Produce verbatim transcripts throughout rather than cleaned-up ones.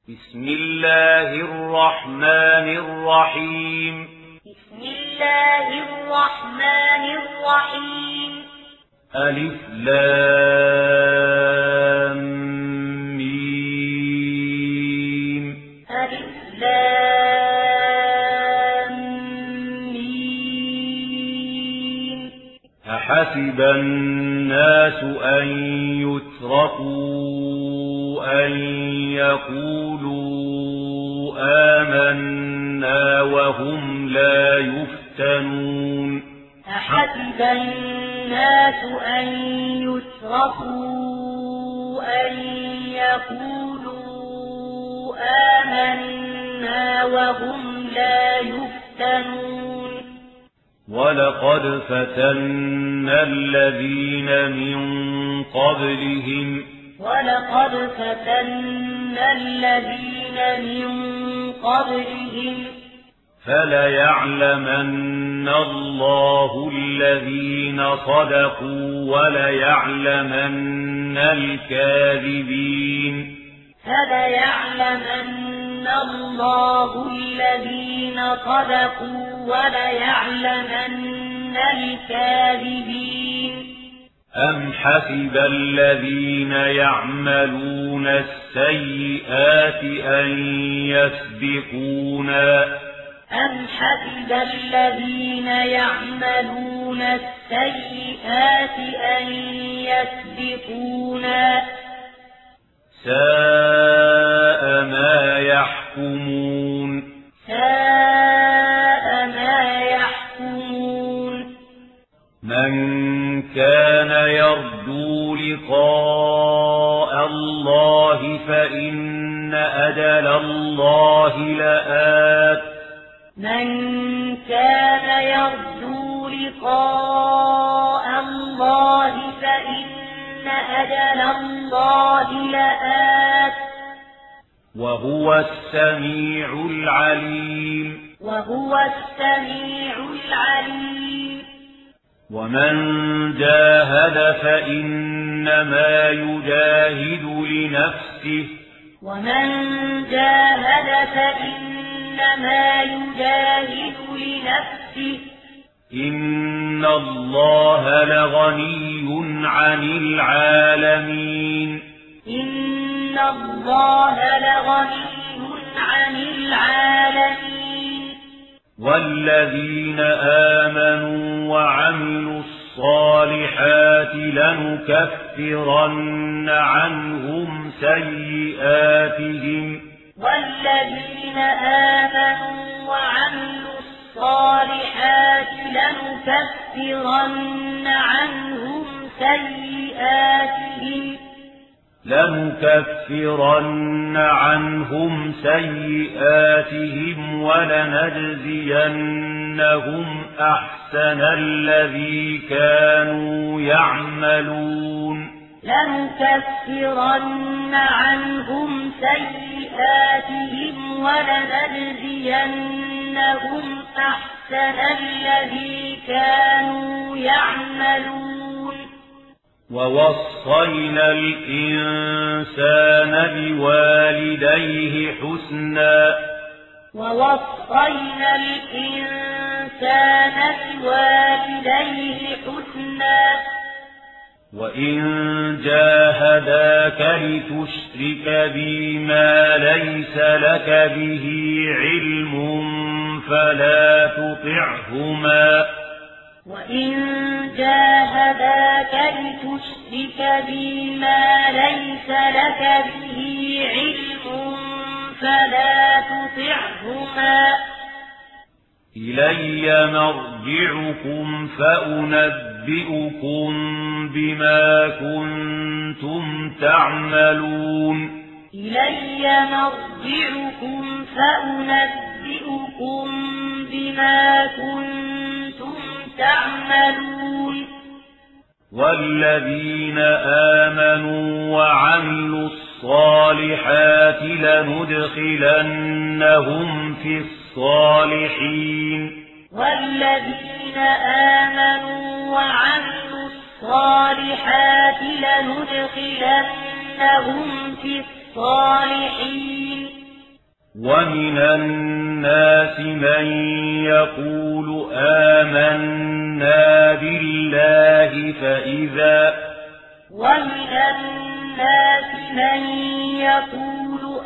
بسم الله الرحمن الرحيم بسم الله الرحمن الرحيم ألف لام ميم ألف لام ميم أحسب الناس أن يتركوا أن يقولوا آمنا وهم لا يفتنون أحسب الناس أن يتركوا أن يقولوا آمنا وهم لا يفتنون ولقد فتنا الذين من قبلهم ولقد فتنا الذين من قبلهم فليعلمن الله الذين صدقوا وليعلمن الكاذبين فليعلمن الله الذين صدقوا وليعلمن الكاذبين أم حسب الذين يعملون السيئات أن يسبقونا أم حسب الذين يعملون السيئات أن يسبقونا ساء ما يحكمون ساء ما يحكمون من كان يرجو لقاء الله فإن أجل الله لآت من كان يرجو لقاء الله فإن أجل الله لآت وهو السميع العليم وهو السميع العليم ومن جاهد فإنما يجاهد لنفسه ومن جاهد فإنما يجاهد لنفسه إن الله لغني عن العالمين إن الله لغني عن العالمين والذين آمنوا وعملوا الصالحات لنكفرن عنهم سيئاتهم والذين آمنوا وعملوا الصالحات لنكفرن عنهم سيئاتهم لنكفرن عنهم سيئاتهم ولنجزينهم أحسن الذي كانوا يعملون لنكفرن عنهم سيئاتهم ولنجزينهم أحسن الذي كانوا يعملون ووصينا الإنسان بوالديه حسنا ووصينا الإنسان بوالديه حسنا وإن جاهداك لتشرك بي ما ليس لك به علم فلا تطعهما وإن جاهداك لتشرك بي ما ليس لك به علم فلا تطعهما إلي مرجعكم فأنبئكم بما كنتم تعملون إلي مرجعكم فأنبئكم بما كنتم تعملون والذين آمنوا وعملوا الصالحات لندخلنهم في الصالحين والذين آمنوا وعملوا الصالحات لندخلنهم في الصالحين ومن الناس من يقول آمنا بالله فإذا ومن الناس من يقول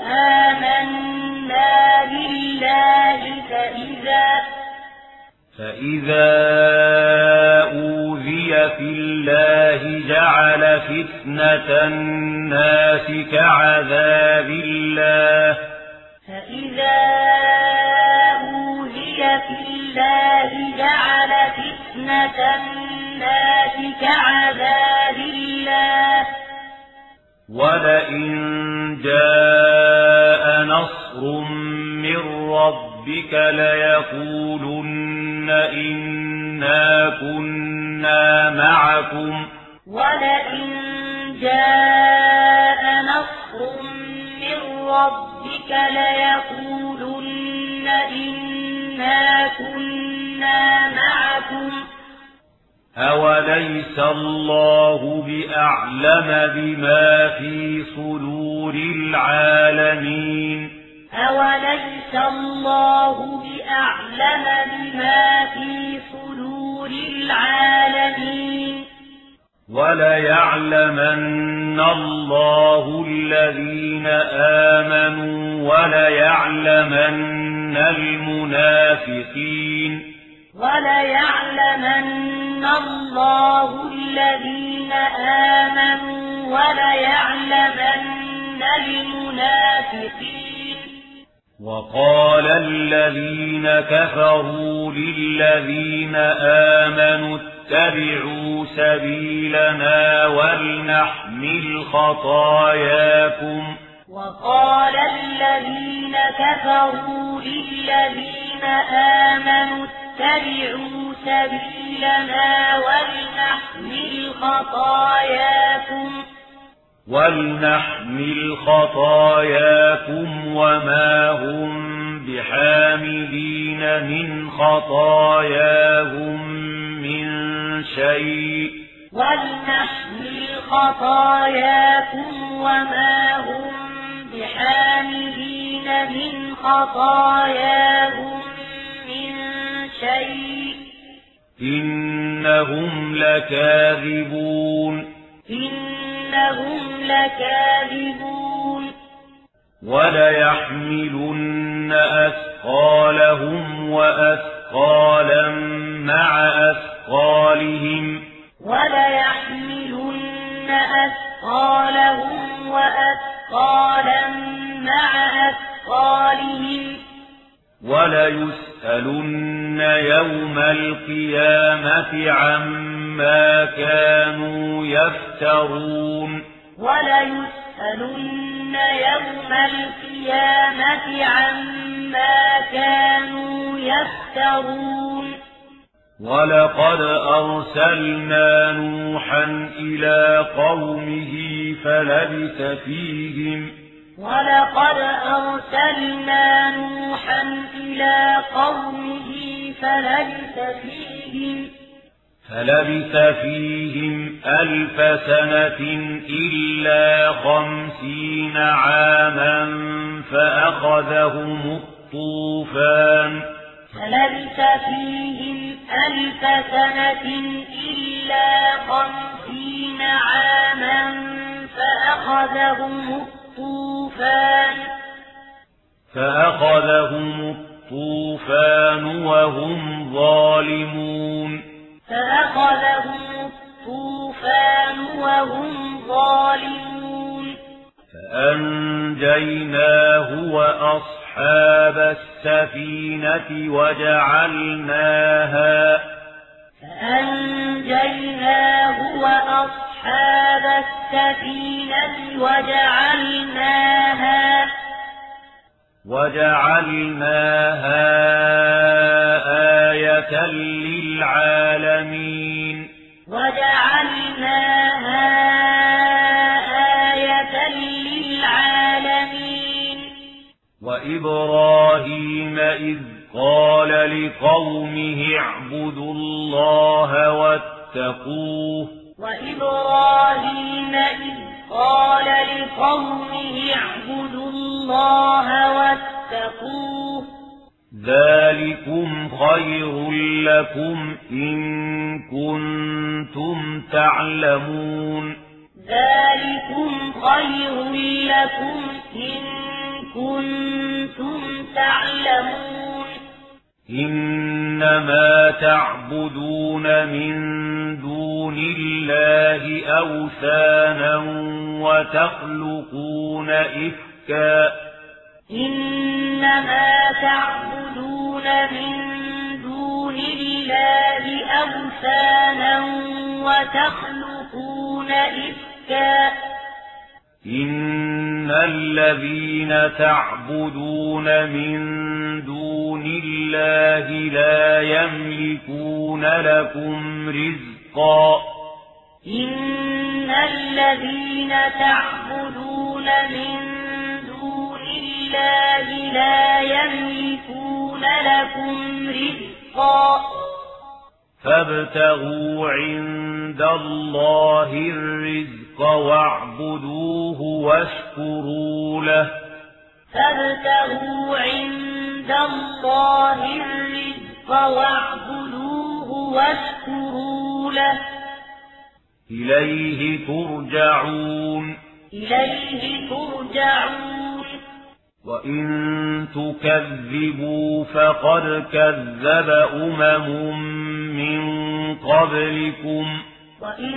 آمنا بالله فإذا فإذا أوذي في الله جعل فتنة الناس كعذاب الله فإذا أوذي في الله جعل فتنة الناس كعذاب الله ولئن جاء نصر من ربك ليقولن إنا كنا معكم ولئن جاء نصر من ربك ليقولن إنا كنا معكم أوليس الله بأعلم بما في صدور العالمين أوليس الله بأعلم بما في صدور العالمين وليعلمن الله الذين آمنوا وليعلمن المنافقين وليعلمن الله الذين آمنوا وليعلمن المنافقين وقال الذين كفروا للذين آمنوا اتبعوا سبيلنا ولنحمل خطاياكم وقال الذين كفروا للذين آمنوا اتبعوا سبيلنا ولنحمل خطاياكم ولنحمل خطاياكم وما هم بحاملين من خطاياهم من شيء ولنحمل خطاياكم وما هم بحاملين من خطاياهم من شيء إنهم لكاذبون إنهم لكاذبون وليحملن أثقالهم وأثقالا مع أثقالهم وليحملن أثقالهم وأثقالا مع أثقالهم وليسألن يوم القيامة عما كانوا يفترون وليسألن يوم القيامة عما كانوا يفترون ولقد أرسلنا نوحا إلى قومه فلبث فيهم ولقد أرسلنا نوحا إلى قومه فلبث فيهم فلبث فيهم ألف سنة إلا خمسين عاما فأخذهم الطوفان فلبث فيهم ألف سنة إلا خمسين عاما فأخذهم الطوفان فأخذهم الطوفان وهم ظالمون فأخذهم الطوفان وهم ظالمون فأنجيناه وأصحاب السفينة وجعلناها فأنجيناه وأصحاب السفينة وجعلناها وجعلناها آية للعالمين وجعلناها آية للعالمين وإبراهيم إذ قال لقومه اعبدوا الله واتقوه وإبراهيم إذ قال لقومه اعبدوا الله واتقوه ذلكم خير لكم إن كنتم تعلمون ذلكم خير لكم إن كنتم تعلمون إنما تعبدون من دون الله أوثانا وتخلقون إفكا إنما تعبدون من دون الله أوثانا وتخلقون إفكا إن الذين تعبدون من دون الله لا يملكون لكم رزقا إن الذين تعبدون من دون الله لا يملكون لكم رزقا فابتغوا عند الله الرزق واعبدوه واشكروا له فابتغوا عند الله الرزق واعبدوه واشكروا له إليه ترجعون إليه ترجعون وإن تكذبوا فقد كذب أمم من قبلكم وإن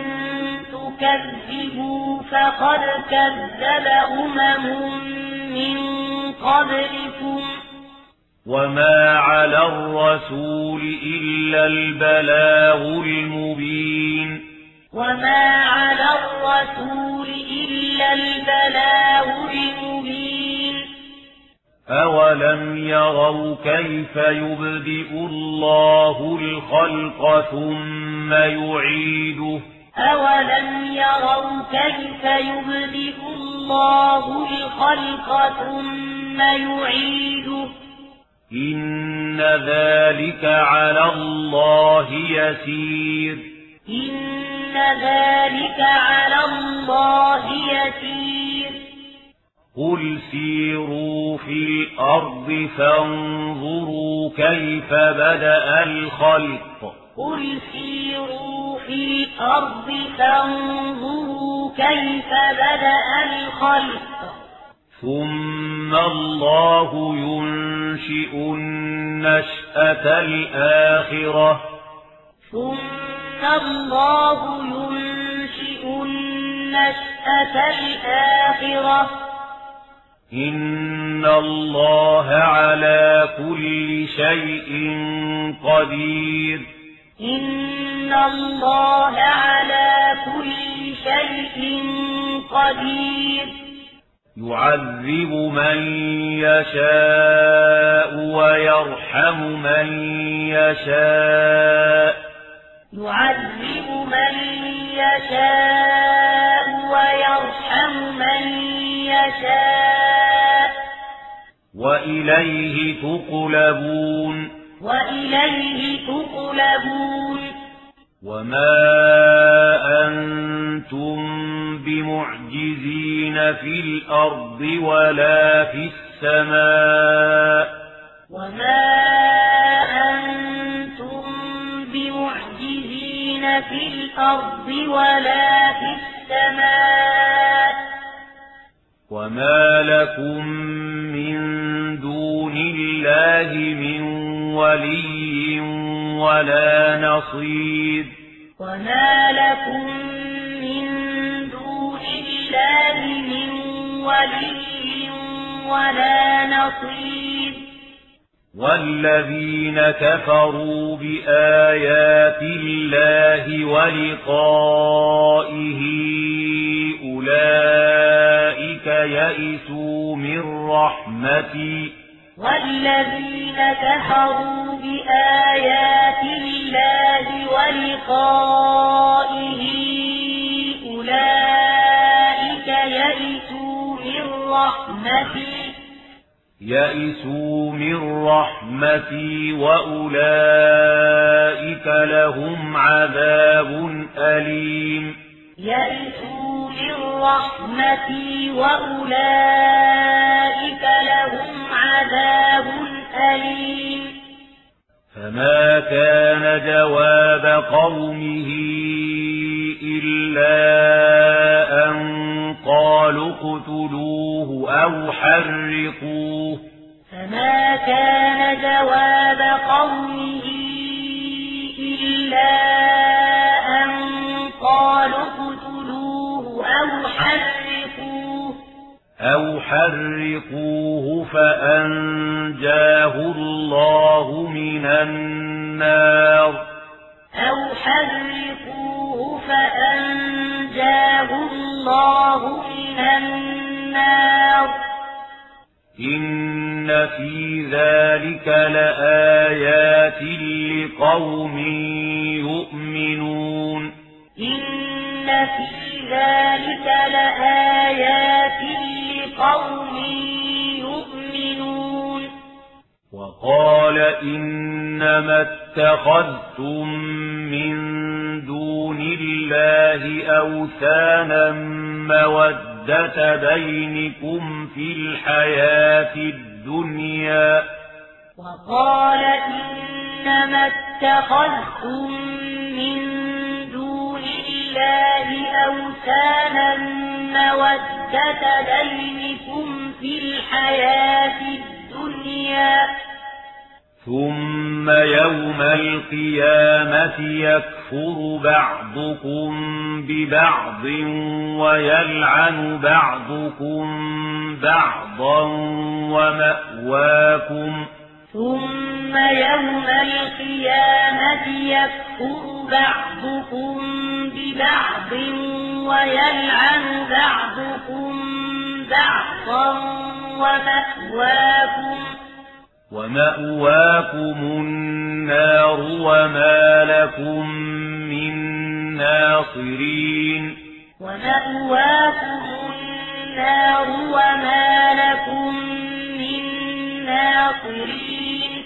تكذبوا فقد كذب أمم من قبلكم وما على الرسول إلا البلاغ المبين وما على الرسول إلا البلاغ المبين أولم يروا كيف يبدئ الله الخلق ثم يعيده أولم يروا كيف يبدئ الله الخلق ثم يعيده إن ذلك على الله يسير إن ذلك على الله يسير قل سيروا في الأرض فانظروا كيف بدأ الخلق قل سيروا في الأرض فانظروا كيف بدأ الخلق ثم الله ينشئ النشأة الآخرة ثم الله ينشئ النشأة الآخرة إن الله على كل شيء قدير إن الله على كل شيء قدير يعذب من يشاء ويرحم من يشاء يعذب من يشاء ويرحم من يشاء وإليه تقلبون وإليه تقلبون وما أنتم بمعجزين في الأرض ولا في السماء وما أنتم بمعجزين في الأرض ولا في السماء وما لكم من دون الله من ولي ولا نصير وما لكم من دون الله من ولي ولا نصير والذين كفروا بآيات الله ولقائه أولئك يئسوا من رحمتي والذين كفروا بآيات الله ولقائه أولئك يئسوا من رحمتي يئسوا من رحمتي وأولئك لهم عذاب أليم يئسوا من رحمتي وأولئك لهم عذاب أليم فما كان جواب قومه إلا أن قالوا اقتلوه أو حرقوه فما كان جواب قومه إلا أن قالوا اقتلوه أو حرقوه أو حرقوه فأنجاه الله من النار أو حرقوه فأنجاه الله من النار إن في ذلك لآيات لقوم يؤمنون إن في ذلك لآيات لقوم يؤمنون وقال إنما اتخذتم من دون الله أوثانا مودة بينكم في الحياة الدنيا وقال إنما اتخذتم من دون الله أوثانا مودة بينكم في الحياة الدنيا ثم يوم القيامة يكفر بعضكم ببعض ويلعن بعضكم بعضا ومأواكم ثم يوم القيامة يكفر بعضكم ببعض ويلعن بعضكم بعضا ومأواكم ومأواكم النار وما لكم من ناصرين ومأواكم النار وما لكم من ناصرين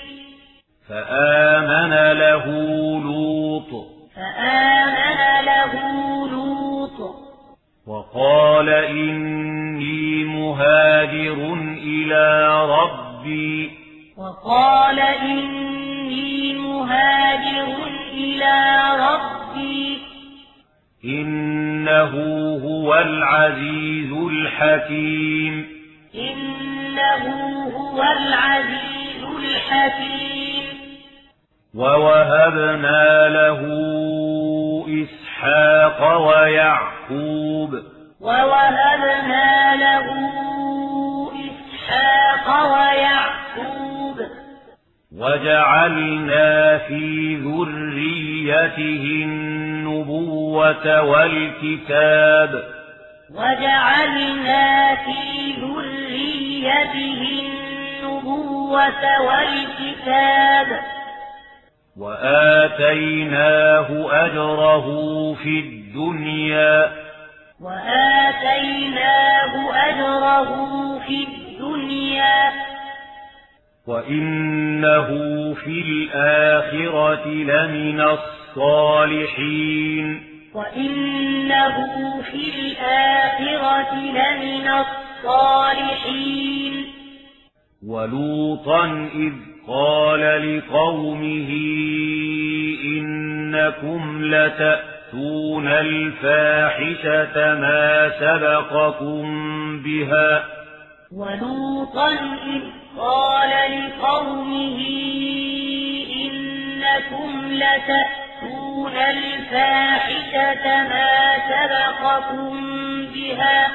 فآمن له لوط فآمن له لوط وقال إني مهاجر إلى ربي وقال إني مهاجر إلى ربي إنه هو العزيز الحكيم إنه هو العزيز الحكيم ووهبنا له إسحاق ويعقوب ووهبنا له إسحاق ويعقوب وجعلنا في ذريته النبوة والكتاب وجعلنا في ذريته النبوة والكتاب وآتيناه أجره في الدنيا وآتيناه أجره في الدنيا وإنه في الآخرة لمن الصالحين وإنه في الآخرة لمن الصالحين ولوطا إذ قال لقومه إنكم لتأتون الفاحشة ما سبقكم بها ولوطا إذ قال لقومه إنكم لتأتون الفاحشة ما سبقكم بها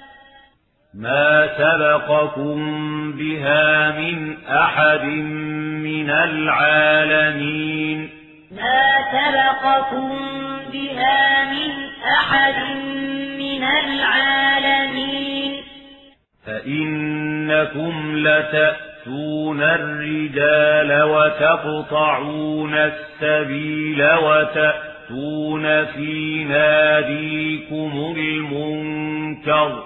ما سبقكم بها من أحد من العالمين ما سبقكم بها من أحد من العالمين فإنكم لتأتون الرجال وتقطعون السبيل وتأتون في ناديكم المنكر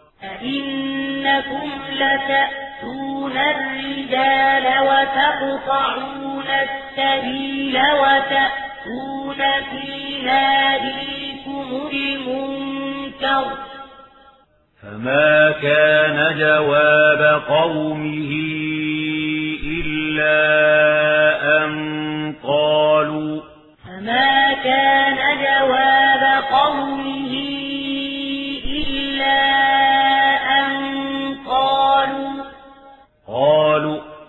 أئنكم لتأتون الرجال وتقطعون السبيل وتأتون في ناديكم المنكر فما كان جواب قومه إلا أن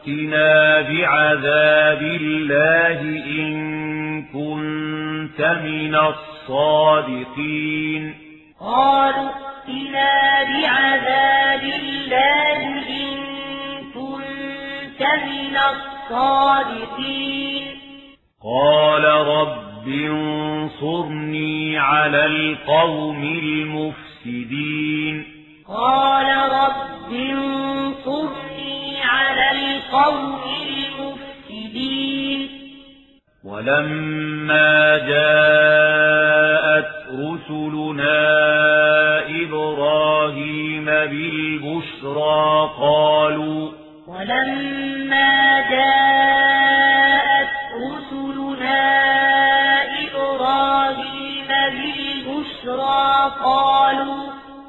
ائتنا بعذاب الله إن كنت من الصادقين قالوا ائتنا بعذاب الله إن كنت من الصادقين قال رب انصرني على القوم المفسدين قال رب انصرني على القوم المفسدين ولما جاءت رسلنا إبراهيم بالبشرى قالوا ولما جاءت رسلنا إبراهيم بالبشرى قالوا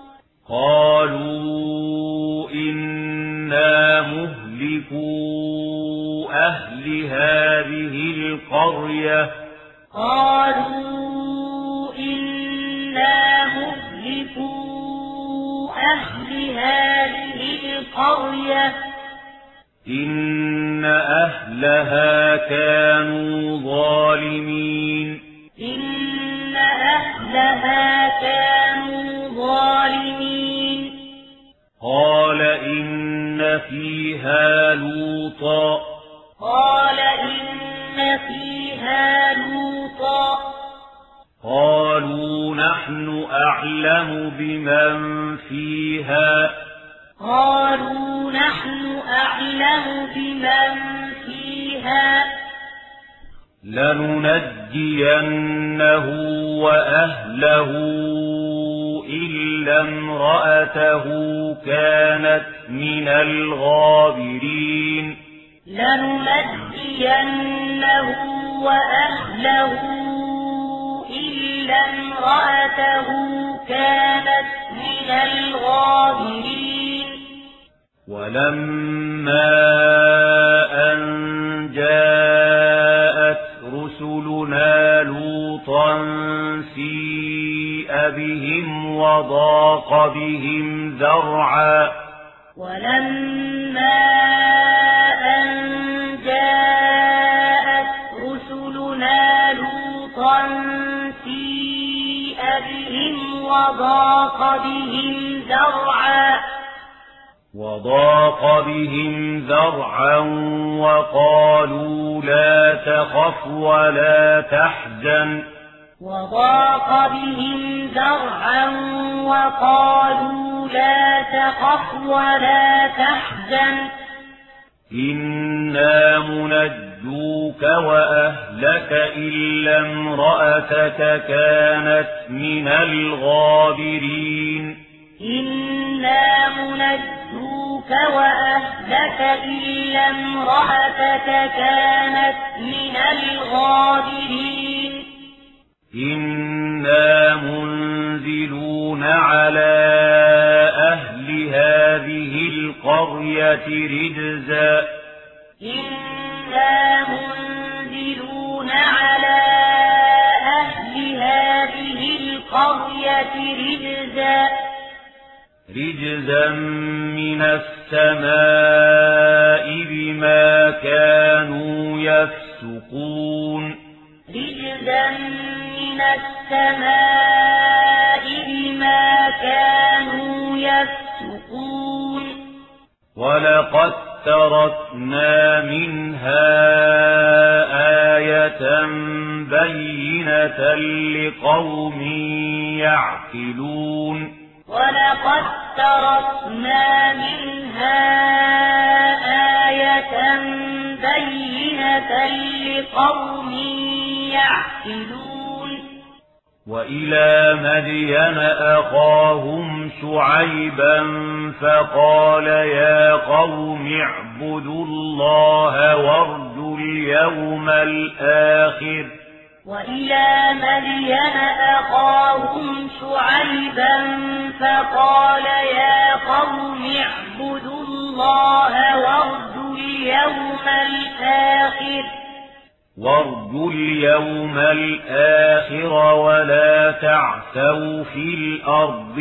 قالوا إنا مهلكو أهل هذه القرية قالوا إنا مهلكو أهل هذه القرية إن أهلها كانوا ظالمين إن أهلها كانوا ظالمين قال إن فيها لوطا قال إن فيها لوطا قالوا نحن أعلم بمن فيها قالوا نحن أعلم بمن فيها لننجينه وأهله إلا امرأته كانت من الغابرين لننجينه وأهله إلا امرأته كانت من الغابرين ولما أن جاءت رسلنا لوطا سيء بهم وضاق بهم ذرعا ولما أن جاءت رسلنا لوطا سيء بهم وضاق بهم ذرعا وضاق بهم ذرعا وقالوا لا تخف ولا تحزن وضاق بهم ذرعا وقالوا لا تخف ولا تحزن إنا منجوك وأهلك إلا امرأتك كانت من الغابرين إنا منجوك وأهلك إلا امرأتك كانت من الغابرين إنا منزلون على أهل هذه القرية رجزا إنا منزلون على أهل هذه القرية رجزا رجزا من السماء بما كانوا يفسقون رجزا من السماء بما كانوا يفسقون ولقد تركنا منها آية بينة لقوم يعقلون ولقد تركنا منها آية بينة لقوم يعقلون وإلى مدين أخاهم شعيبا فقال يا قوم اعبدوا الله وارجوا اليوم الآخر وإلى مدين أخاهم شعيبا فقال يا قوم اعبدوا الله وارجوا اليوم الآخر وارجوا اليوم الآخر ولا تعثوا في الأرض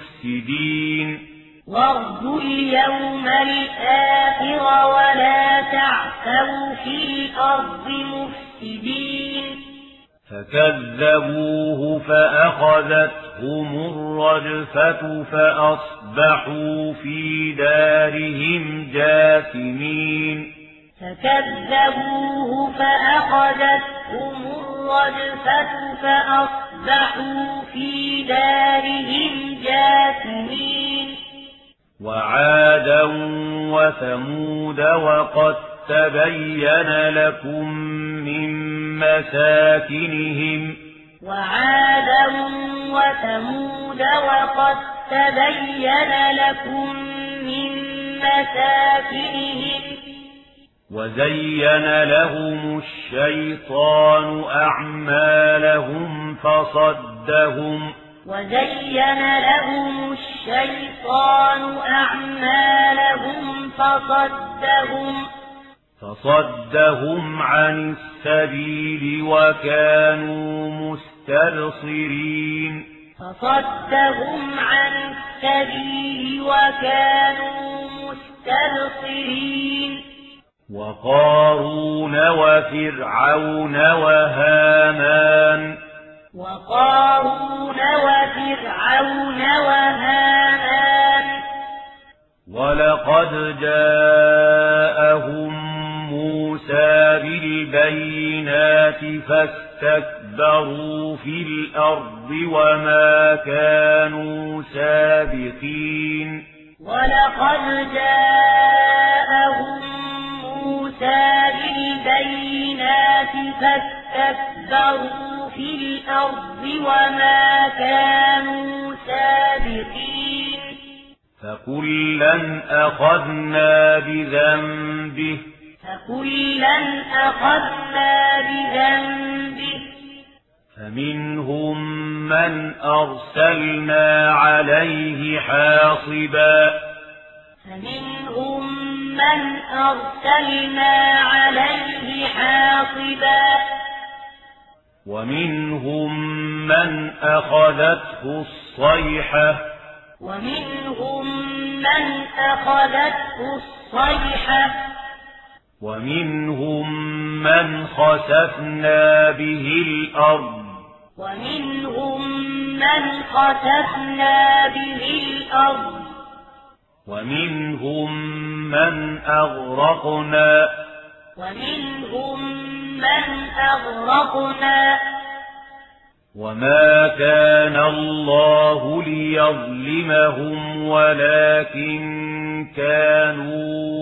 مفسدين وارجوا اليوم الآخر ولا تعثوا في الأرض مفسدين فكذبوه فأخذتهم الرجفة فأصبحوا في دارهم جاثمين فكذبوه فأخذتهم الرجفة فأصبحوا في دارهم جاثمين وعادا وثمود وقد تبين لكم من مساكنهم وعادا وثمود وقد تبين لكم من مساكنهم وزين لهم الشيطان أعمالهم فصدهم وزين لهم الشيطان أعمالهم فصدهم فصدهم عن السبيل وكانوا مستبصرين فصدهم عن السبيل وكانوا مستبصرين وقارون وفرعون وهامان وقارون وفرعون وهامان ولقد جاءهم موسى بالبينات فاستكبروا في الأرض وما كانوا سابقين ولقد جاءهم موسى بالبينات فاستكبروا في الأرض وما كانوا سابقين فكلا أخذنا بذنبه فكلا أخذنا بذنبه فمنهم من أرسلنا عليه حاصبا فمنهم من أرسلنا عليه حاصبا ومنهم من أخذته الصيحة ومنهم من أخذته الصيحة ومنهم من خسفنا به الأرض ومنهم من خسفنا به الأرض ومنهم من أغرقنا ومنهم من أغرقنا وما كان الله ليظلمهم ولكن كانوا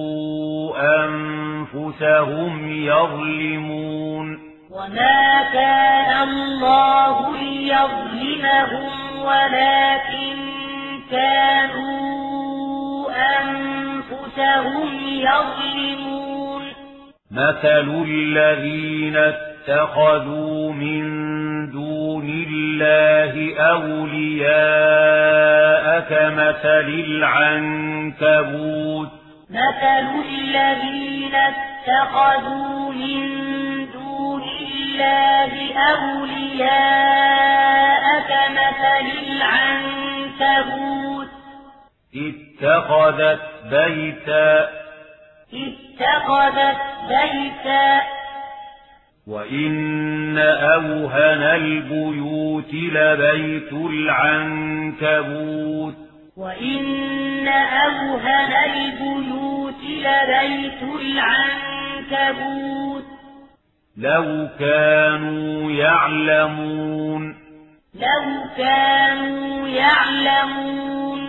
أنفسهم يظلمون وما كان الله ليظلمهم ولكن كانوا أنفسهم يظلمون مثل الذين اتخذوا من دون الله أولياء كمثل العنكبوت مثل الذين اتخذوا من دون الله أولياء كمثل العنكبوت اتخذت بيتا اتخذت بيتا وإن أوهن البيوت لبيت العنكبوت وإن أوهن البيوت لبيت العنكبوت لو كانوا يعلمون لو كانوا يعلمون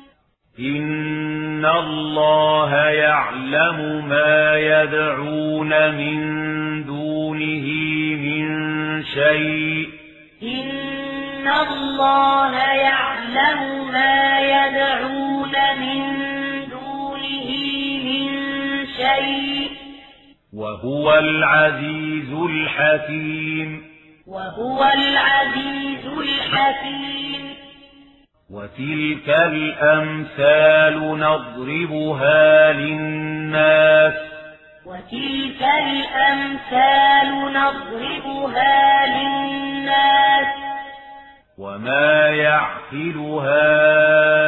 إن الله يعلم ما يدعون من دونه من شيء إن الله يعلم ما يدعون من دونه من شيء وهو العزيز الحكيم وهو العزيز الحكيم وتلك الأمثال نضربها للناس وتلك الأمثال نضربها للناس وما يعقلها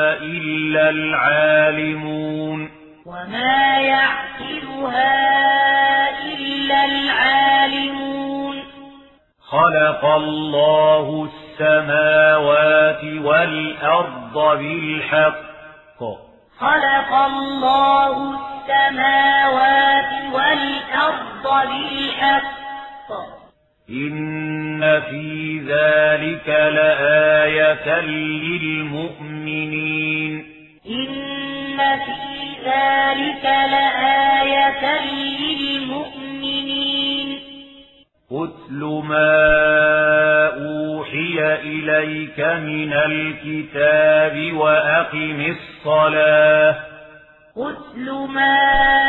إلا العالمون وما يعقلها خلق الله السماوات والأرض بالحق خلق الله السماوات والأرض بالحق إن في ذلك لآية للمؤمنين إن في ذلك لآية للمؤمنين أتل ما أوحي إليك من الكتاب وأقم الصلاة أتل ما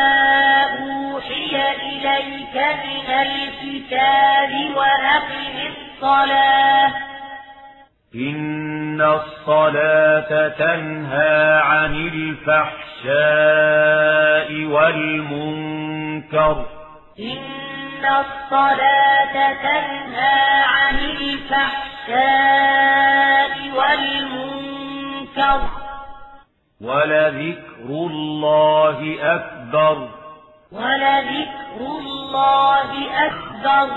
أوحي إليك من الكتاب وأقم الصلاة إن الصلاة تنهى عن الفحشاء والمنكر إن الصلاة تنهى عن الفحشاء والمنكر ولذكر الله أكبر ولذكر الله أكبر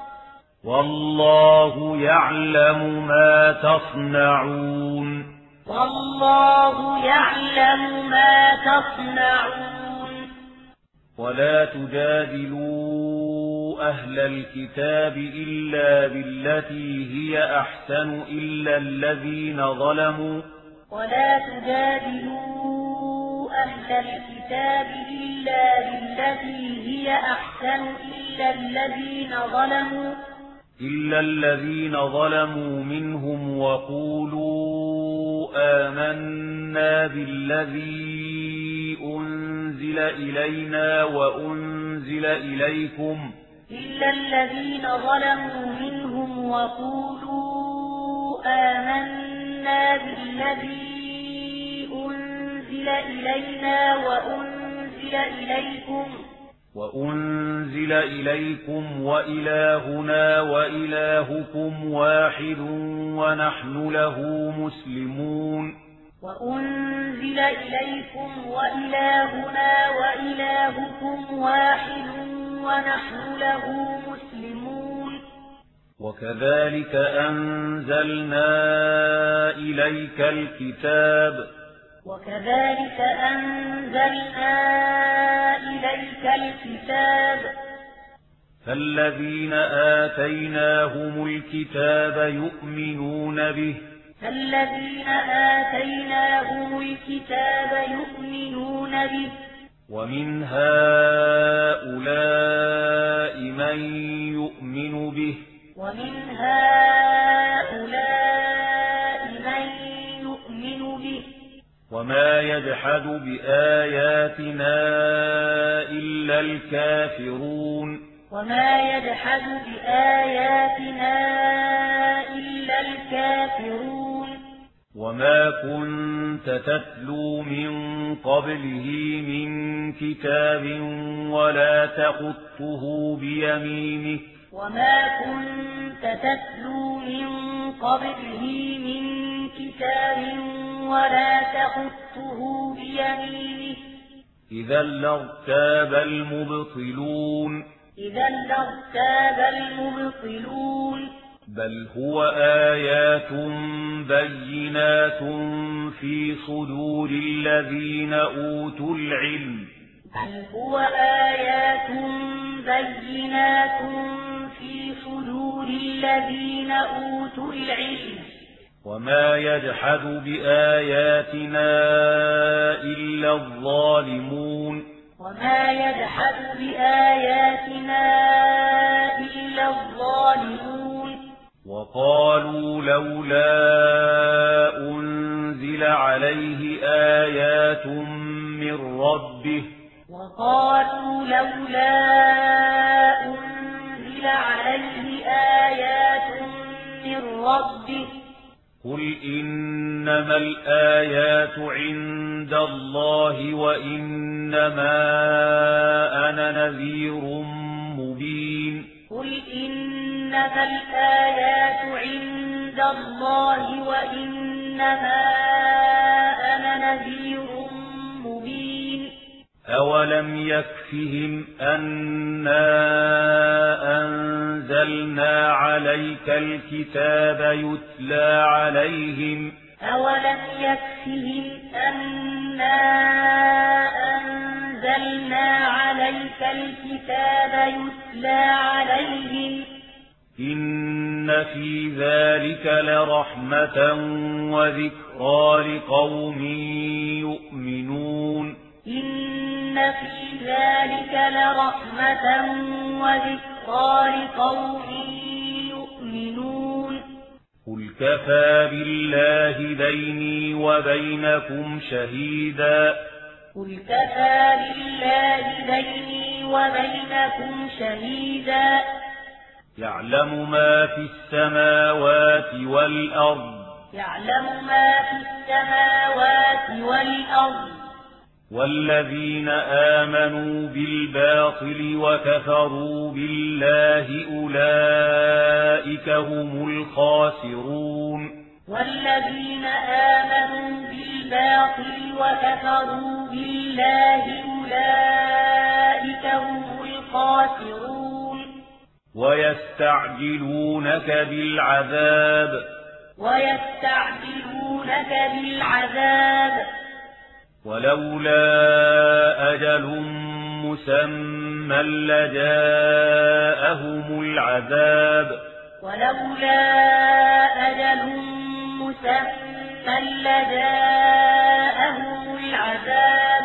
والله يعلم ما تصنعون والله يعلم ما تصنعون ولا تجادلوا أهل الكتاب إلا بالتي هي أحسن إلا الذين ظلموا ولا تجادلوا أهل الكتاب إلا بالتي هي أحسن إلا الذين ظلموا إلا الذين ظلموا منهم وقولوا آمنا بالذي أنزل إلينا وأنزل إليكم إلا الذين ظلموا منهم وقولوا آمنا بالذي أنزل إلينا وأنزل إليكم وأنزل إليكم وإلهنا وإلهكم واحد ونحن له مسلمون وأنزل إليكم وإلهنا وإلهكم واحد ونحن له مسلمون وكذلك أنزلنا إليك الكتاب وكذلك أنزلنا إليك الكتاب فالذين آتيناهم الكتاب يؤمنون به فالذين آتيناهم الكتاب يؤمنون به ومن هؤلاء من يؤمن به ومن هؤلاء من يؤمن به وما يجحد بآياتنا إلا الكافرون وما يجحد بآياتنا إلا الكافرون وما كنت تتلو من قبله من كتاب ولا تخطه بيمينك وما كنت تتلو من قبله من كتاب ولا تخطه بيمينك إذا لارتاب المبطلون إذا لارتاب المبطلون بل هو آيات بينات في صدور الذين أوتوا العلم بل هو آيات بينات في صدور الذين أوتوا العلم وما يجحد بآياتنا إلا الظالمون وما يجحد بآياتنا إلا الظالمون وقالوا لولا أنزل عليه آيات من ربه وقالوا لولا أنزل عليه آيات من ربه قل إنما الآيات عند الله وإنما أنا نذير مبين قل إنما الآيات عند الله وإنما أنا نذير مبين أولم يكفهم أنا أنزلنا عليك الكتاب يتلى عليهم أولم يكفهم أنا أنزلنا عليك الكتاب يتلى عليهم إن في ذلك لرحمة وذكرى لقوم يؤمنون إن في ذلك لرحمة وذكرى لقوم يؤمنون قل كفى بالله بيني وبينكم شهيدا قل كفى بالله بيني وبينكم شهيدا يعلم ما في السماوات والأرض يعلم ما في السماوات والأرض والذين آمنوا بالباطل وكفروا بالله أولئك هم الخاسرون والذين آمنوا بالباطل وكفروا بالله أولئك هم الخاسرون ويستعجلونك بالعذاب ويستعجلونك بالعذاب ولولا أجل مسمى لجاءهم العذاب ولولا أجل مسمى لجاءهم العذاب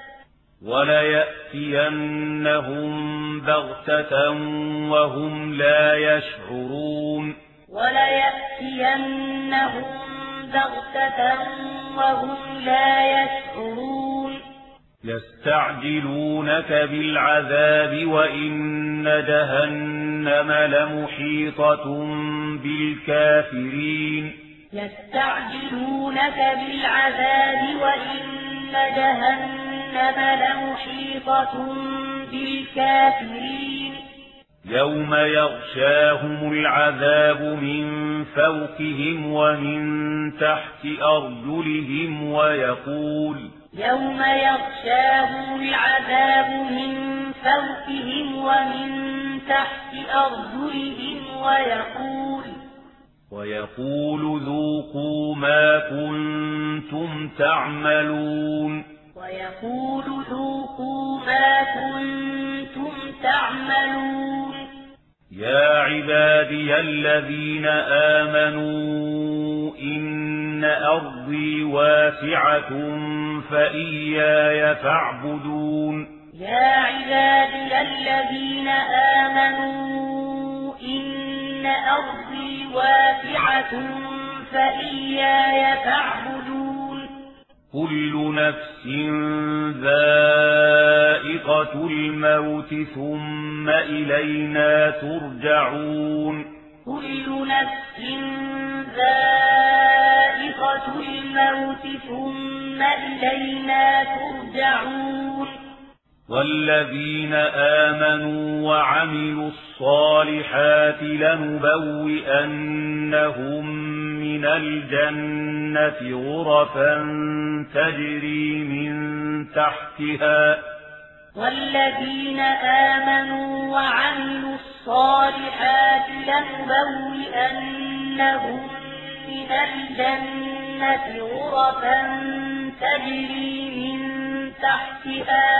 وليأتينهم بغتة وهم لا يشعرون وليأتينهم بغتة وهم لا يشعرون يستعجلونك بالعذاب وإن جهنم لمحيطة بالكافرين يستعجلونك بالعذاب وإن جهنم لمحيطة بالكافرين يوم يغشاهم العذاب من فوقهم ومن تحت أرجلهم ويقول يوم يغشاهم العذاب من فوقهم ومن تحت أرجلهم ويقول ويقول ذوقوا ما كنتم تعملون ويقول ذوقوا ما كنتم تعملون يا عبادي الذين آمنوا إن أرضي واسعة فإياي فاعبدون يا عبادي الذين آمنوا إن أرضي واسعة فإياي فاعبدون كل نفس ذائقة الموت ثم إلينا ترجعون كل نفس ذائقة الموت ثم إلينا ترجعون والذين آمنوا وعملوا الصالحات لنبوئنهم من الجنة غرفا تجري من تحتها والذين آمنوا وعملوا الصالحات لنبوئنهم من الجنة غرفا تجري من تحتها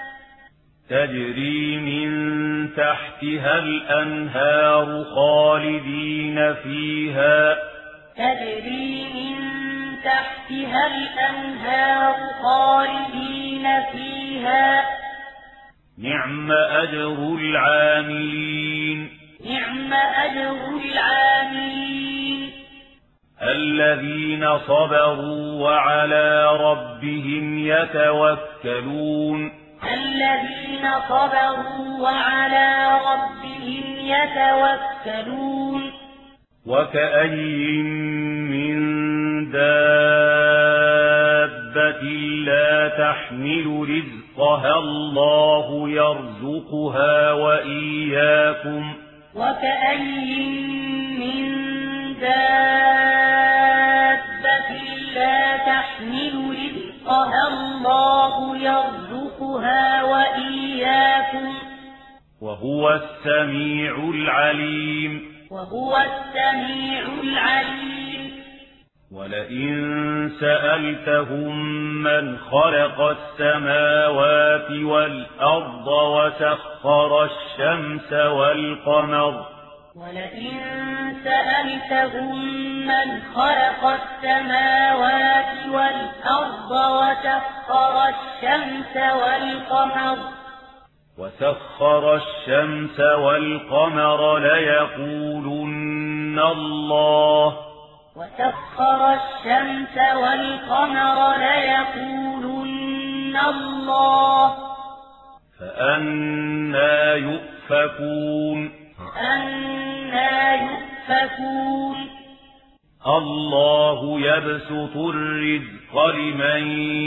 تجري من تحتها الأنهار خالدين فيها تجري من تحتها الأنهار خالدين فيها نعم أجر العاملين نعم أجر العاملين الذين صبروا وعلى ربهم يتوكلون الذين صبروا وعلى ربهم يتوكلون وكأين من دابة لا تحمل رزقها الله يرزقها وإياكم وكأين من دابة لا تحمل رزقها الله يرزقها يخلقها وإياكم وهو السميع العليم وهو السميع العليم ولئن سألتهم من خلق السماوات والأرض وسخر الشمس والقمر ولئن سألتهم من خلق السماوات والأرض وسخر الشمس والقمر وسخر الشمس والقمر ليقولن الله وسخر الشمس والقمر ليقولن الله فأنى يؤفكون فأنى يؤفكون الله يبسط الرزق لمن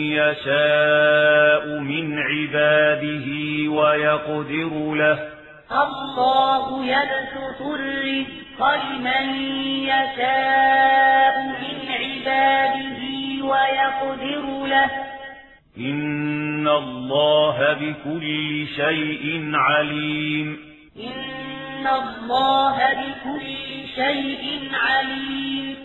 يشاء من عباده ويقدر له الله يبسط الرزق لمن يشاء من عباده ويقدر له إن الله بكل شيء عليم إن الله بكل شيء عليم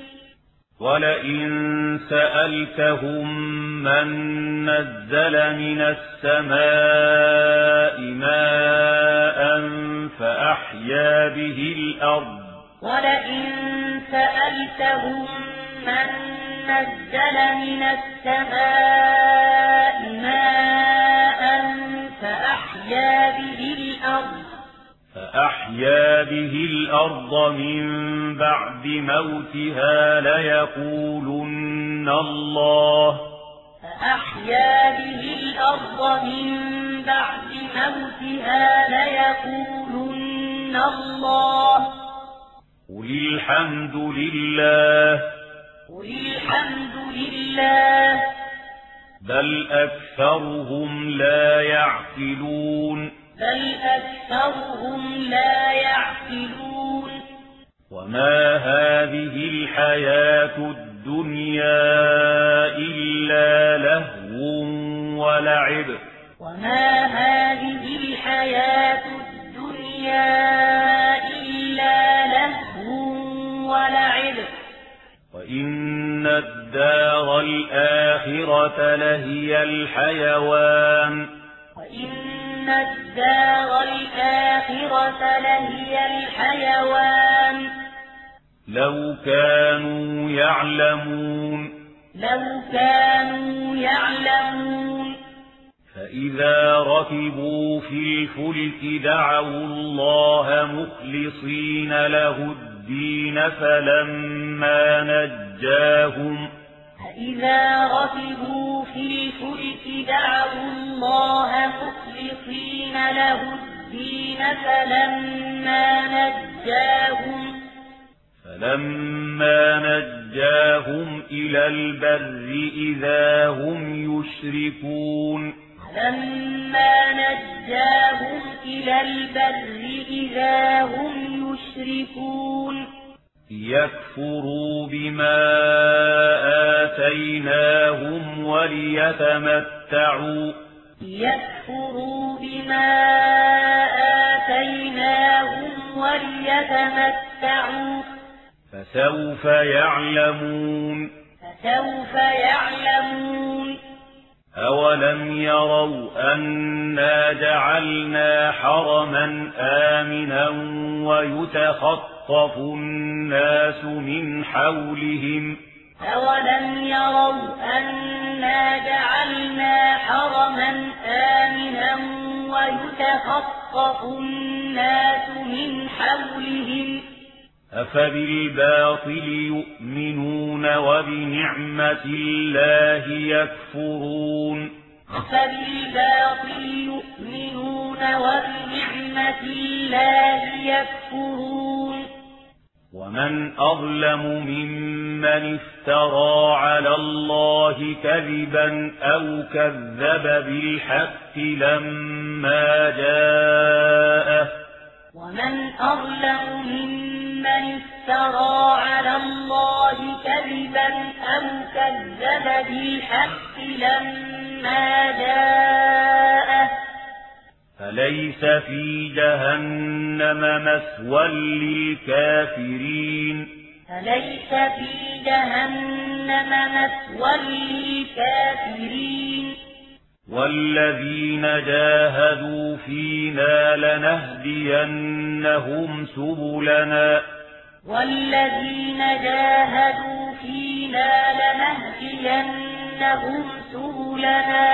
ولئن سألتهم من نزل من السماء ماء فأحيا به الأرض ولئن سألتهم من نزل من السماء ماء فأحيا به الأرض فأحيا به الأرض من بعد موتها ليقولن الله فأحيا به الأرض من بعد موتها ليقولن الله قل الحمد لله قل الحمد لله بل أكثرهم لا يعقلون بل أكثرهم لا يعقلون وما هذه الحياة الدنيا إلا لهو ولعب وما هذه الحياة الدنيا إلا لهو ولعب وإن الدار الآخرة لهي الحيوان وإن الدار الآخرة لهي الحيوان لو كانوا يعلمون لو كانوا يعلمون فإذا ركبوا في الفلك دعوا الله مخلصين له الدين فلما نجاهم فإذا ركبوا في الفلك دعوا الله مخلصين له الدين فلما نجاهم فلما نجاهم إلى البر إذا هم يشركون فلما نجاهم إلى البر إذا هم يشركون ليكفروا بما آتيناهم وليتمتعوا ليكفروا بما آتيناهم وليتمتعوا فسوف يعلمون فسوف يعلمون أولم يروا أنا جعلنا حرما آمنا ويتخطف الناس من حولهم أولم يروا أنا جعلنا حرما آمنا ويتخطف الناس من حولهم أفبالباطل يؤمنون وبنعمة الله يكفرون أفبالباطل يؤمنون وبنعمة الله يكفرون ومن أظلم ممن افترى على الله كذبا أو كذب بالحق لما جاءه ومن أظلم ممن افترى على الله كذبا أو كذب بالحق لما جاءه أليس في جهنم مثوى للكافرين أليس في جهنم مثوى للكافرين والذين جاهدوا فينا لنهدينهم سبلنا والذين جاهدوا فينا لنهدينهم سبلنا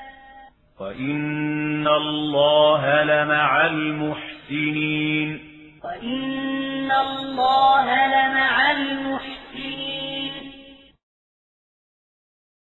وإن الله لمع المحسنين وإن الله لمع المحسنين